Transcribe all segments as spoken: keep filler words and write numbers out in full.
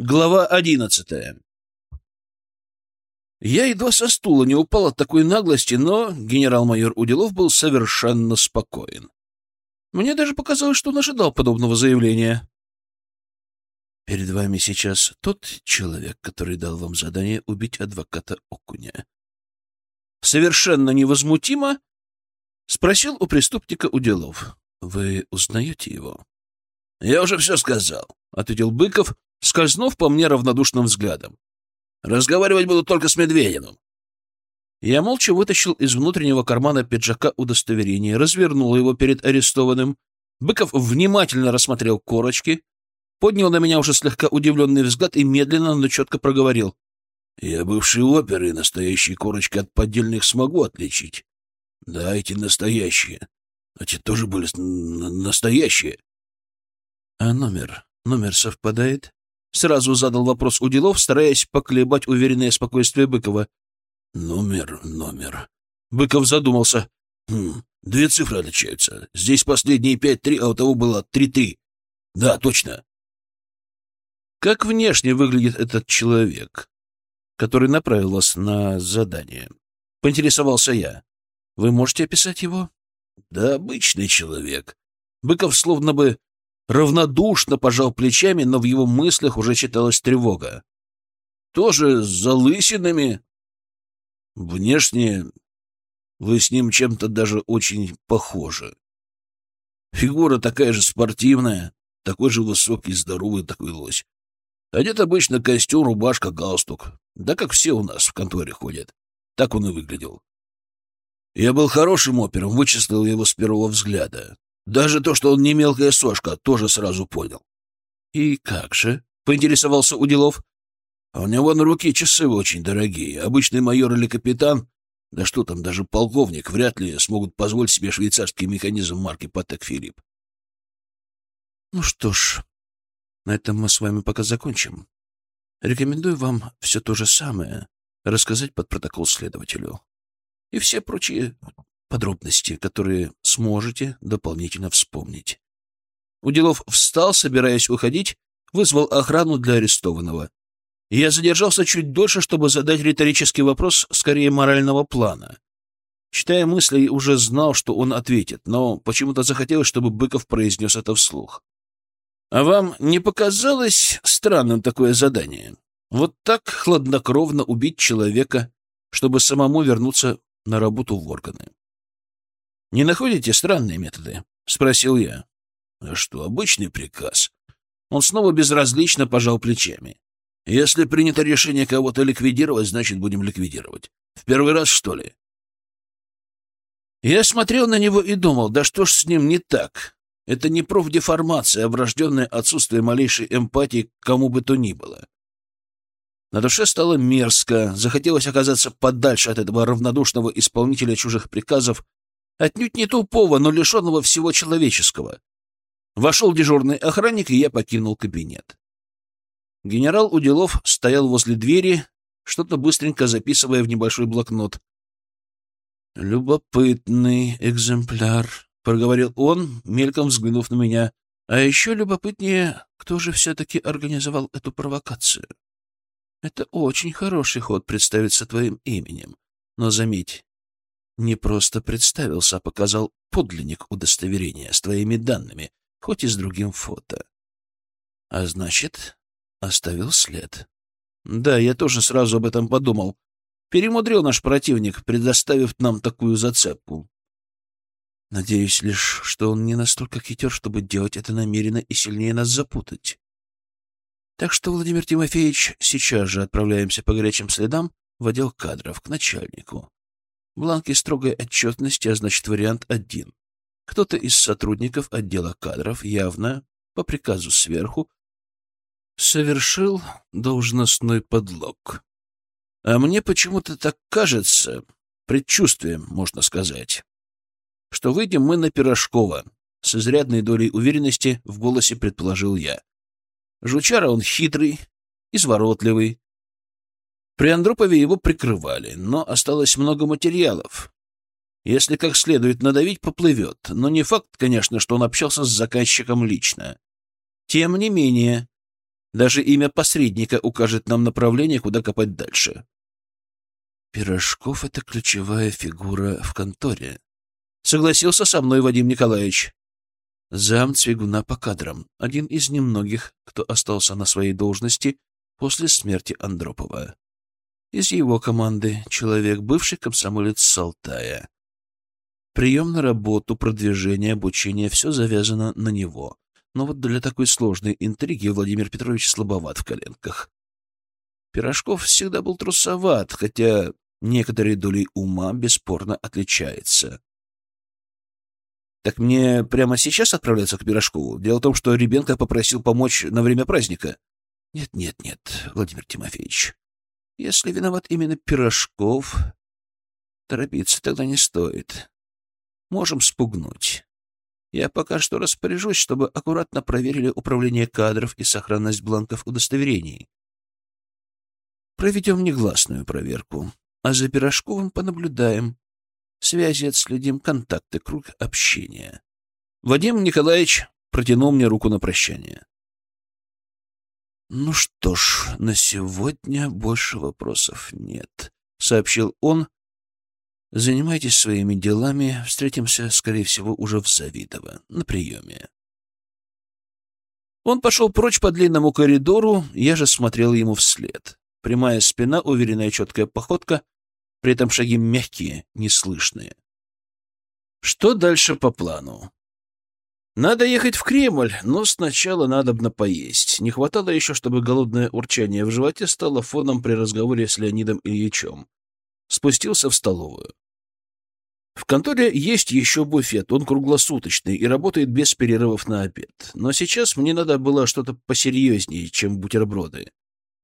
Глава одиннадцатая. Я едва со стула не упал от такой наглости, но генерал-майор Уделов был совершенно спокоен. Мне даже показалось, что он ожидал подобного заявления. «Перед вами сейчас тот человек, который дал вам задание убить адвоката Окуня». Совершенно невозмутимо спросил у преступника Уделов. «Вы узнаете его?» «Я уже все сказал», — ответил Быков, скользнув по мне равнодушным взглядом. «Разговаривать буду только с Медведевым». Я молча вытащил из внутреннего кармана пиджака удостоверение, развернул его перед арестованным. Быков внимательно рассмотрел корочки, поднял на меня уже слегка удивленный взгляд и медленно, но четко проговорил. «Я бывший опер, и настоящие корочки от поддельных смогу отличить. Да, эти настоящие. Эти тоже были настоящие». «А номер? Номер совпадает?» Сразу задал вопрос Уделов, стараясь поколебать уверенное спокойствие Быкова. «Номер, номер...» Быков задумался. «Хм, две цифры отличаются. Здесь последние пять-три, а у того было три-три. Да, точно». «Как внешне выглядит этот человек, который направил вас на задание?» — поинтересовался я. «Вы можете описать его?» «Да, обычный человек». Быков словно бы равнодушно пожал плечами, но в его мыслях уже читалась тревога. «Тоже с залысинами. Внешне вы с ним чем-то даже очень похожи. Фигура такая же спортивная, такой же высокий, здоровый такой лось. Одет обычно костюм, рубашка, галстук. Да как все у нас в конторе ходят. Так он и выглядел. Я был хорошим опером, вычислил его с первого взгляда. Даже то, что он не мелкая сошка, тоже сразу понял». «И как же?» — поинтересовался Уделов. «А у него на руке часы очень дорогие. Обычный майор или капитан, да что там, даже полковник, вряд ли смогут позволить себе швейцарский механизм марки Патек Филипп». «Ну что ж, на этом мы с вами пока закончим. Рекомендую вам все то же самое рассказать под протокол следователю. И все прочие подробности, которые сможете дополнительно вспомнить». Уделов встал, собираясь уходить, вызвал охрану для арестованного. Я задержался чуть дольше, чтобы задать риторический вопрос, скорее морального плана. Читая мысли, уже знал, что он ответит, но почему-то захотелось, чтобы Быков произнес это вслух. «А вам не показалось странным такое задание? Вот так хладнокровно убить человека, чтобы самому вернуться на работу в органы? Не находите странные методы?» — спросил я. «А что, обычный приказ?» Он снова безразлично пожал плечами. «Если принято решение кого-то ликвидировать, значит, будем ликвидировать. В первый раз, что ли?» Я смотрел на него и думал, да что ж с ним не так? Это не профдеформация, а врожденное отсутствие малейшей эмпатии к кому бы то ни было. На душе стало мерзко, захотелось оказаться подальше от этого равнодушного исполнителя чужих приказов, отнюдь не тупого, но лишенного всего человеческого. Вошел дежурный охранник, и я покинул кабинет. Генерал Уделов стоял возле двери, что-то быстренько записывая в небольшой блокнот. «Любопытный экземпляр», — проговорил он, мельком взглянув на меня. «А еще любопытнее, кто же все-таки организовал эту провокацию. Это очень хороший ход представиться твоим именем. Но заметь, не просто представился, а показал подлинник удостоверения с твоими данными, хоть и с другим фото. А значит, оставил след». Да, я тоже сразу об этом подумал. Перемудрил наш противник, предоставив нам такую зацепку. Надеюсь лишь, что он не настолько хитер, чтобы делать это намеренно и сильнее нас запутать. Так что, Владимир Тимофеевич, сейчас же отправляемся по горячим следам в отдел кадров к начальнику. Бланки строгой отчетности, а значит, вариант один. Кто-то из сотрудников отдела кадров явно, по приказу сверху, совершил должностной подлог. А мне почему-то так кажется, предчувствием, можно сказать, что выйдем мы на Пирожкова. С изрядной долей уверенности в голосе предположил я. Жучара он хитрый, изворотливый. При Андропове его прикрывали, но осталось много материалов. Если как следует надавить, поплывет. Но не факт, конечно, что он общался с заказчиком лично. Тем не менее, Даже имя посредника укажет нам направление, куда копать дальше. Пирожков — это ключевая фигура в конторе. Согласился со мной Вадим Николаевич. Зам Цвигуна по кадрам. Один из немногих, кто остался на своей должности после смерти Андропова. Из его команды человек, бывший комсомолец с Алтая. Прием на работу, продвижение, обучение — все завязано на него. Но вот для такой сложной интриги Владимир Петрович слабоват в коленках. Пирожков всегда был трусоват, хотя некоторой долей ума бесспорно отличается. Так мне прямо сейчас отправляться к Пирожкову? Дело в том, что Ребенко попросил помочь на время праздника. Нет, нет, нет, Владимир Тимофеевич. Если виноват именно Пирожков, торопиться тогда не стоит. Можем спугнуть. Я пока что распоряжусь, чтобы аккуратно проверили управление кадров и сохранность бланков удостоверений. Проведем негласную проверку, а за Пирожковым понаблюдаем. Связи отследим, контакты, круг общения. Вадим Николаевич протянул мне руку на прощание. «Ну что ж, на сегодня больше вопросов нет», — сообщил он. «Занимайтесь своими делами. Встретимся, скорее всего, уже в Завидово, на приеме». Он пошел прочь по длинному коридору, я же смотрел ему вслед. Прямая спина, уверенная четкая походка, при этом шаги мягкие, неслышные. Что дальше по плану? Надо ехать в Кремль, но сначала надобно поесть. Не хватало еще, чтобы голодное урчание в животе стало фоном при разговоре с Леонидом Ильичем. Спустился в столовую. В конторе есть еще буфет, он круглосуточный и работает без перерывов на обед. Но сейчас мне надо было что-то посерьезнее, чем бутерброды.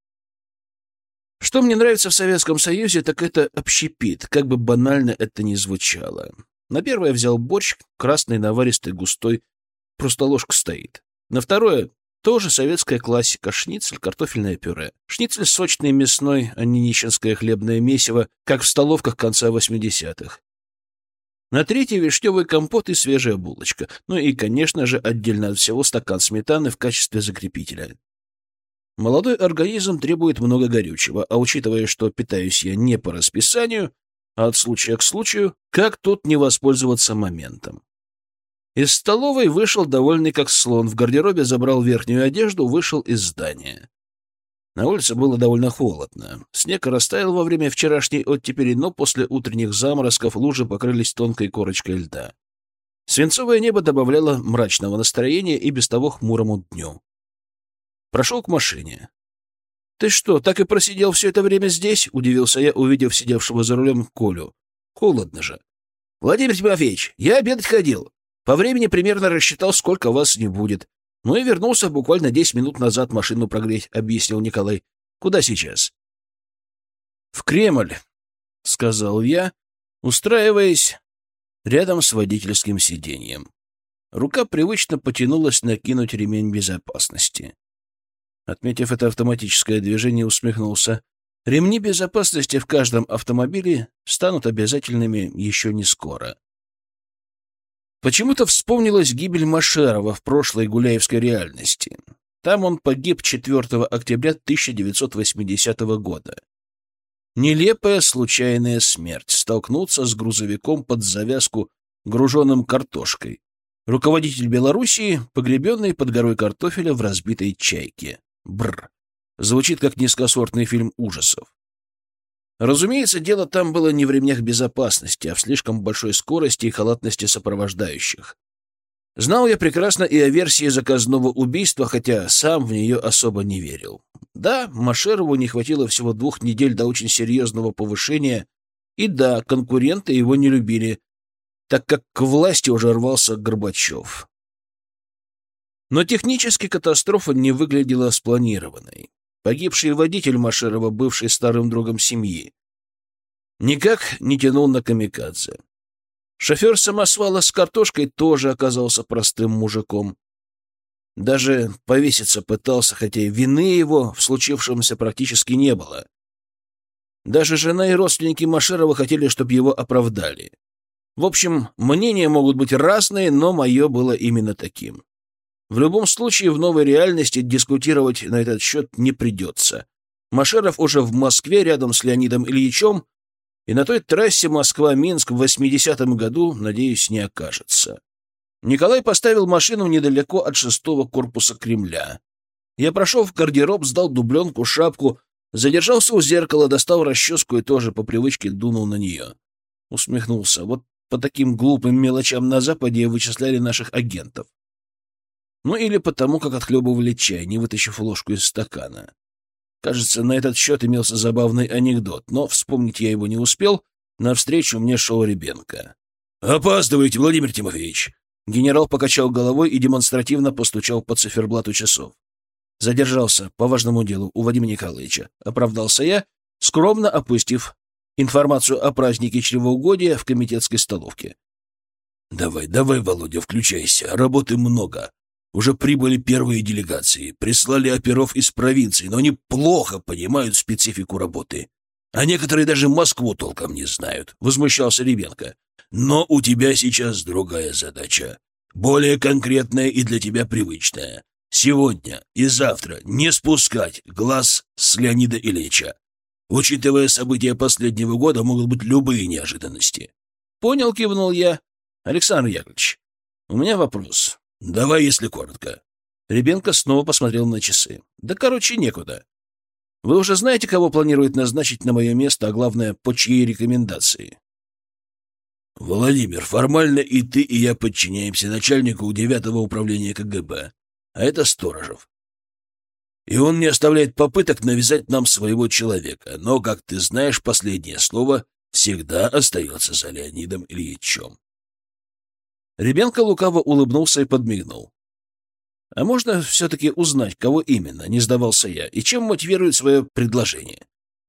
Что мне нравится в Советском Союзе, так это общепит, как бы банально это ни звучало. На первое взял борщ, красный, наваристый, густой, просто ложка стоит. На второе тоже советская классика — шницель, картофельное пюре. Шницель сочный, мясной, а не нищенское хлебное месиво, как в столовках конца восьмидесятых. На третье — вишневый компот и свежая булочка. Ну и, конечно же, отдельно от всего стакан сметаны в качестве закрепителя. Молодой организм требует много горючего, а учитывая, что питаюсь я не по расписанию, а от случая к случаю, как тут не воспользоваться моментом? Из столовой вышел довольный как слон, в гардеробе забрал верхнюю одежду, вышел из здания. На улице было довольно холодно. Снег растаял во время вчерашней оттепели, но после утренних заморозков лужи покрылись тонкой корочкой льда. Свинцовое небо добавляло мрачного настроения и без того хмурому дню. Прошел к машине. — Ты что, так и просидел все это время здесь? — удивился я, увидев сидевшего за рулем Колю. — Холодно же. — Владимир Тимофеевич, я обедать ходил. По времени примерно рассчитал, сколько вас не будет. Ну и вернулся буквально десять минут назад машину прогреть, — объяснил Николай. — Куда сейчас? — В Кремль, — сказал я, устраиваясь рядом с водительским сиденьем. Рука привычно потянулась накинуть ремень безопасности. Отметив это автоматическое движение, усмехнулся. Ремни безопасности в каждом автомобиле станут обязательными еще не скоро. Почему-то вспомнилась гибель Машерова в прошлой гуляевской реальности. Там он погиб четвёртого октября тысяча девятьсот восьмидесятого года. Нелепая случайная смерть — столкнуться с грузовиком под завязку, груженным картошкой. Руководитель Белоруссии, погребенный под горой картофеля в разбитой чайке. Бррр. Звучит как низкосортный фильм ужасов. Разумеется, дело там было не в ремнях безопасности, а в слишком большой скорости и халатности сопровождающих. Знал я прекрасно и о версии заказного убийства, хотя сам в нее особо не верил. Да, Машерову не хватило всего двух недель до очень серьезного повышения, и да, конкуренты его не любили, так как к власти уже рвался Горбачев. Но технически катастрофа не выглядела спланированной. Погибший водитель Машерова, бывший старым другом семьи, никак не тянул на камикадзе. Шофер самосвала с картошкой тоже оказался простым мужиком. Даже повеситься пытался, хотя вины его в случившемся практически не было. Даже жена и родственники Машерова хотели, чтобы его оправдали. В общем, мнения могут быть разные, но мое было именно таким. В любом случае, в новой реальности дискутировать на этот счет не придется. Машеров уже в Москве рядом с Леонидом Ильичем, и на той трассе Москва-Минск в восьмидесятом году, надеюсь, не окажется. Николай поставил машину недалеко от шестого корпуса Кремля. Я прошел в гардероб, сдал дубленку, шапку, задержался у зеркала, достал расческу и тоже по привычке дунул на нее. Усмехнулся. Вот по таким глупым мелочам на Западе вычисляли наших агентов. Ну или потому, как отхлебывали чай, не вытащив ложку из стакана. Кажется, на этот счет имелся забавный анекдот, но вспомнить я его не успел. Навстречу мне шел Ребенко. «Опаздываете, Владимир Тимофеевич!» Генерал покачал головой и демонстративно постучал по циферблату часов. «Задержался по важному делу у Вадима Николаевича», — оправдался я, скромно опустив информацию о празднике чревоугодия в комитетской столовке. «Давай, давай, Володя, включайся. Работы много. Уже прибыли первые делегации, прислали оперов из провинции, но они плохо понимают специфику работы. А некоторые даже Москву толком не знают», — возмущался Ребенко. «Но у тебя сейчас другая задача, более конкретная и для тебя привычная. Сегодня и завтра не спускать глаз с Леонида Ильича. Учитывая события последнего года, могут быть любые неожиданности». «Понял», — кивнул я. «Александр Яковлевич, у меня вопрос. Давай, если коротко». Ребенко снова посмотрел на часы. «Да, короче, некуда. Вы уже знаете, кого планирует назначить на мое место, а главное, по чьей рекомендации?» «Владимир, формально и ты, и я подчиняемся начальнику девятого управления ка гэ бэ, а это Сторожев. И он не оставляет попыток навязать нам своего человека, но, как ты знаешь, последнее слово всегда остается за Леонидом Ильичем». Ребенко лукаво улыбнулся и подмигнул. «А можно все-таки узнать, кого именно?» — не сдавался я. «И чем мотивирует свое предложение?»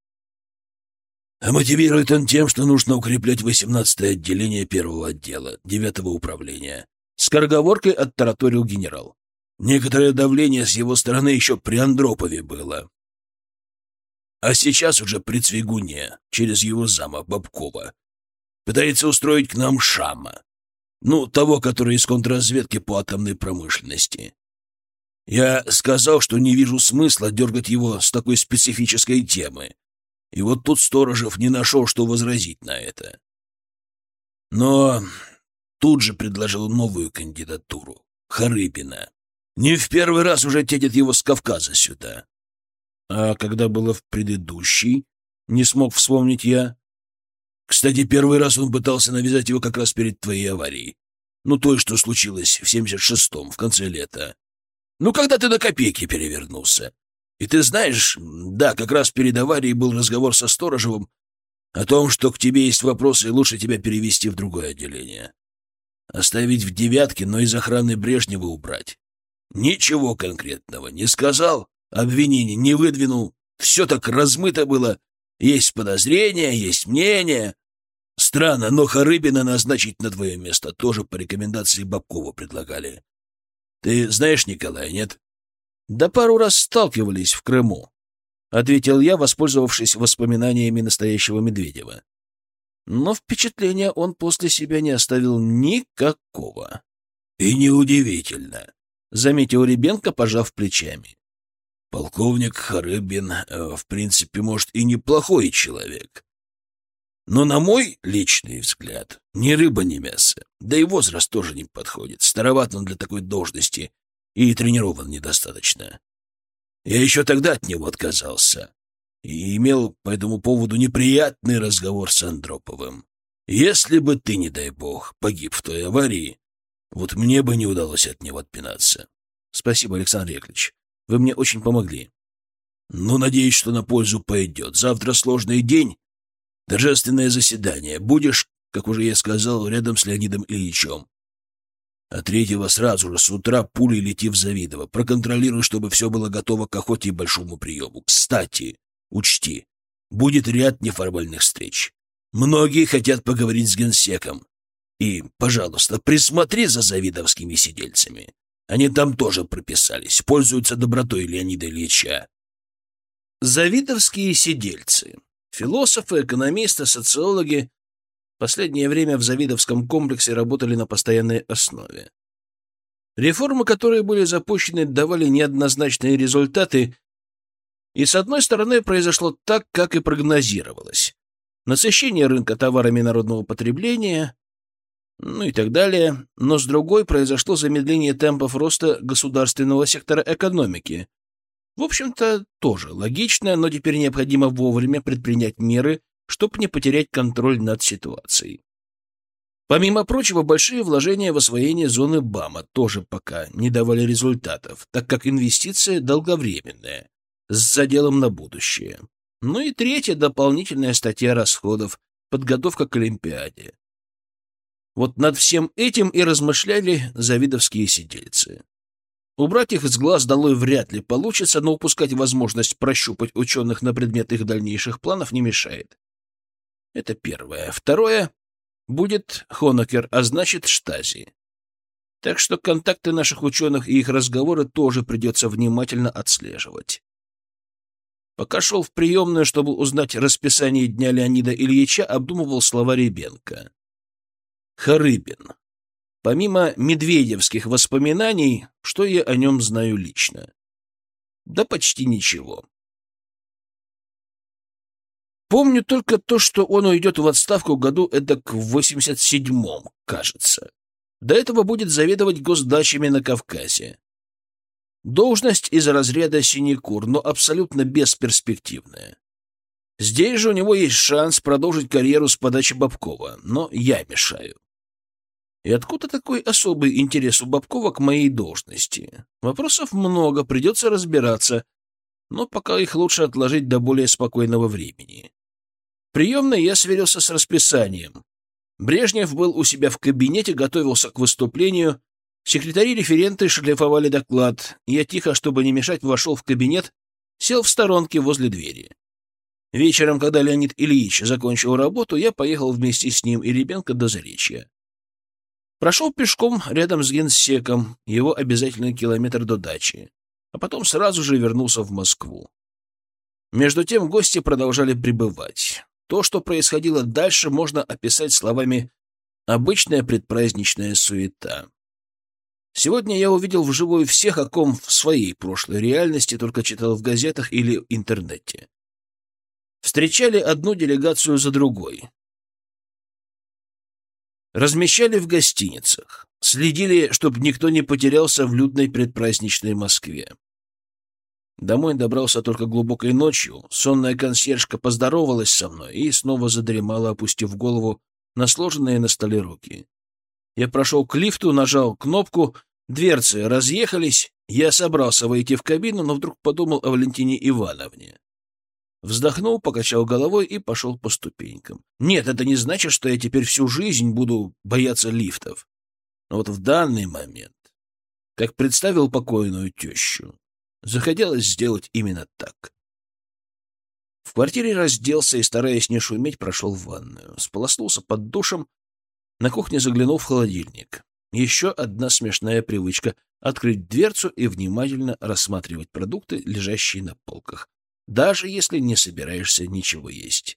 «А мотивирует он тем, что нужно укреплять восемнадцатое отделение первого отдела, девятого управления». Скороговоркой оттараторил генерал. «Некоторое давление с его стороны еще при Андропове было. А сейчас уже при Цвигуне, через его зама Бабкова. Пытается устроить к нам Шама. Ну, того, который из контрразведки по атомной промышленности. Я сказал, что не вижу смысла дергать его с такой специфической темы. И вот тут Сторожев не нашел, что возразить на это. Но тут же предложил новую кандидатуру — Харыбина. Не в первый раз уже тянет его с Кавказа сюда. А когда было в предыдущий, не смог вспомнить я. Кстати, первый раз он пытался навязать его как раз перед твоей аварией. Ну, той, что случилось в семьдесят шестом, в конце лета. Ну, когда ты до копейки перевернулся. И ты знаешь, да, как раз перед аварией был разговор со Сторожевым о том, что к тебе есть вопросы, и лучше тебя перевести в другое отделение. Оставить в девятке, но из охраны Брежнева убрать. Ничего конкретного не сказал, обвинений не выдвинул. Все так размыто было. Есть подозрения, есть мнения. Странно, но Харыбина назначить на твое место тоже по рекомендации Бабкова предлагали. Ты знаешь Николая, нет? Да пару раз сталкивались в Крыму, — ответил я, воспользовавшись воспоминаниями настоящего Медведева. Но впечатления он после себя не оставил никакого. И неудивительно, — заметил Ребенко, пожав плечами. Полковник Харыбин, в принципе, может, и неплохой человек. Но, на мой личный взгляд, ни рыба, ни мясо. Да и возраст тоже не подходит. Староват он для такой должности и тренирован недостаточно. Я еще тогда от него отказался и имел по этому поводу неприятный разговор с Андроповым. Если бы ты, не дай бог, погиб в той аварии, вот мне бы не удалось от него отпинаться. Спасибо, Александр Яковлевич. Вы мне очень помогли. Ну, надеюсь, что на пользу пойдет. Завтра сложный день. Торжественное заседание. Будешь, как уже я сказал, рядом с Леонидом Ильичем. А третьего сразу же с утра пулей лети в Завидово. Проконтролируй, чтобы все было готово к охоте и большому приему. Кстати, учти, будет ряд неформальных встреч. Многие хотят поговорить с генсеком. И, пожалуйста, присмотри за завидовскими сидельцами. Они там тоже прописались, пользуются добротой Леонида Ильича. Завидовские сидельцы. Философы, экономисты, социологи в последнее время в Завидовском комплексе работали на постоянной основе. Реформы, которые были запущены, давали неоднозначные результаты, и, с одной стороны, произошло так, как и прогнозировалось. Насыщение рынка товарами народного потребления, ну и так далее, но с другой произошло замедление темпов роста государственного сектора экономики. В общем-то, тоже логично, но теперь необходимо вовремя предпринять меры, чтобы не потерять контроль над ситуацией. Помимо прочего, большие вложения в освоение зоны БАМа тоже пока не давали результатов, так как инвестиция долговременная, с заделом на будущее. Ну и третья дополнительная статья расходов — подготовка к Олимпиаде. Вот над всем этим и размышляли завидовские сидельцы. Убрать их с глаз долой вряд ли получится, но упускать возможность прощупать ученых на предмет их дальнейших планов не мешает. Это первое. Второе — будет Хонекер, а значит Штази. Так что контакты наших ученых и их разговоры тоже придется внимательно отслеживать. Пока шел в приемную, чтобы узнать расписание дня Леонида Ильича, обдумывал слова Ребенка. Харыбин. Помимо медведевских воспоминаний, что я о нем знаю лично? Да почти ничего. Помню только то, что он уйдет в отставку году эдак в восемьдесят седьмом, кажется. До этого будет заведовать госдачами на Кавказе. Должность из разряда синекур, но абсолютно бесперспективная. Здесь же у него есть шанс продолжить карьеру с подачи Бобкова, но я мешаю. И откуда такой особый интерес у Бобкова к моей должности? Вопросов много, придется разбираться, но пока их лучше отложить до более спокойного времени. В приемной я сверился с расписанием. Брежнев был у себя в кабинете, готовился к выступлению. Секретари-референты шлифовали доклад. Я тихо, чтобы не мешать, вошел в кабинет, сел в сторонке возле двери. Вечером, когда Леонид Ильич закончил работу, я поехал вместе с ним и Ребенко до Заречья. Прошел пешком рядом с генсеком, его обязательный километр до дачи, а потом сразу же вернулся в Москву. Между тем гости продолжали прибывать. То, что происходило дальше, можно описать словами «обычная предпраздничная суета». Сегодня я увидел вживую всех, о ком в своей прошлой реальности только читал в газетах или в интернете. Встречали одну делегацию за другой. Размещали в гостиницах. Следили, чтобы никто не потерялся в людной предпраздничной Москве. Домой добрался только глубокой ночью. Сонная консьержка поздоровалась со мной и снова задремала, опустив голову на сложенные на столе руки. Я прошел к лифту, нажал кнопку, дверцы разъехались. Я собрался войти в кабину, но вдруг подумал о Валентине Ивановне. Вздохнул, покачал головой и пошел по ступенькам. Нет, это не значит, что я теперь всю жизнь буду бояться лифтов. Но вот в данный момент, как представил покойную тещу, захотелось сделать именно так. В квартире разделся и, стараясь не шуметь, прошел в ванную. Сполоснулся под душем, на кухне заглянул в холодильник. Еще одна смешная привычка — открыть дверцу и внимательно рассматривать продукты, лежащие на полках, даже если не собираешься ничего есть.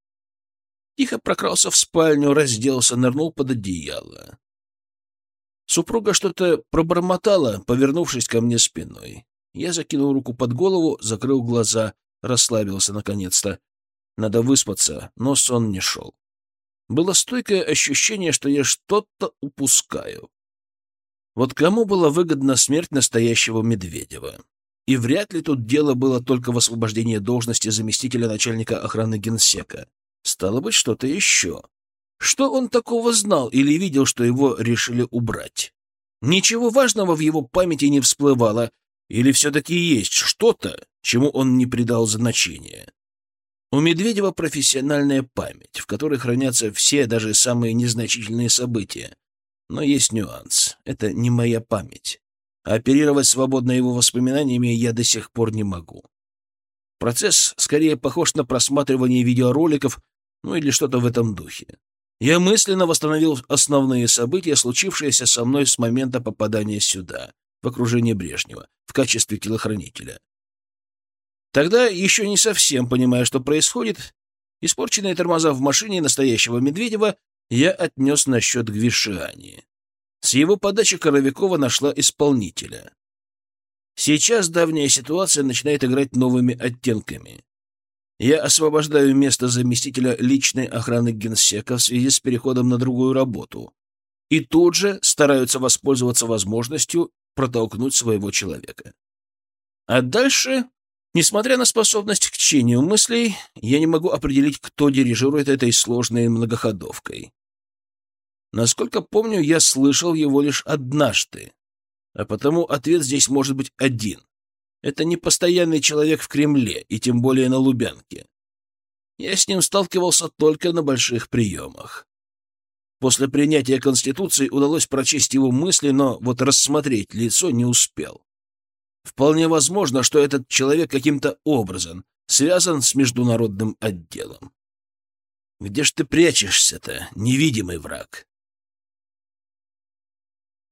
Тихо прокрался в спальню, разделся, нырнул под одеяло. Супруга что-то пробормотала, повернувшись ко мне спиной. Я закинул руку под голову, закрыл глаза, расслабился наконец-то. Надо выспаться, но сон не шел. Было стойкое ощущение, что я что-то упускаю. Вот кому была выгодна смерть настоящего Медведева? И вряд ли тут дело было только в освобождении должности заместителя начальника охраны генсека. Стало быть, что-то еще. Что он такого знал или видел, что его решили убрать? Ничего важного в его памяти не всплывало, или все-таки есть что-то, чему он не придал значения? У Медведева профессиональная память, в которой хранятся все, даже самые незначительные события. Но есть нюанс. Это не моя память. А оперировать свободно его воспоминаниями я до сих пор не могу. Процесс скорее похож на просматривание видеороликов, ну или что-то в этом духе. Я мысленно восстановил основные события, случившиеся со мной с момента попадания сюда, в окружение Брежнева, в качестве телохранителя. Тогда, еще не совсем понимая, что происходит, испорченные тормоза в машине настоящего Медведева я отнес на счет Гвишиани. С его подачи Коровикова нашла исполнителя. Сейчас давняя ситуация начинает играть новыми оттенками. Я освобождаю место заместителя личной охраны генсека в связи с переходом на другую работу. И тут же стараются воспользоваться возможностью протолкнуть своего человека. А дальше, несмотря на способность к чтению мыслей, я не могу определить, кто дирижирует этой сложной многоходовкой. Насколько помню, я слышал его лишь однажды, а потому ответ здесь может быть один. Это не постоянный человек в Кремле, и тем более на Лубянке. Я с ним сталкивался только на больших приемах. После принятия Конституции удалось прочесть его мысли, но вот рассмотреть лицо не успел. Вполне возможно, что этот человек каким-то образом связан с международным отделом. Где ж ты прячешься-то, невидимый враг?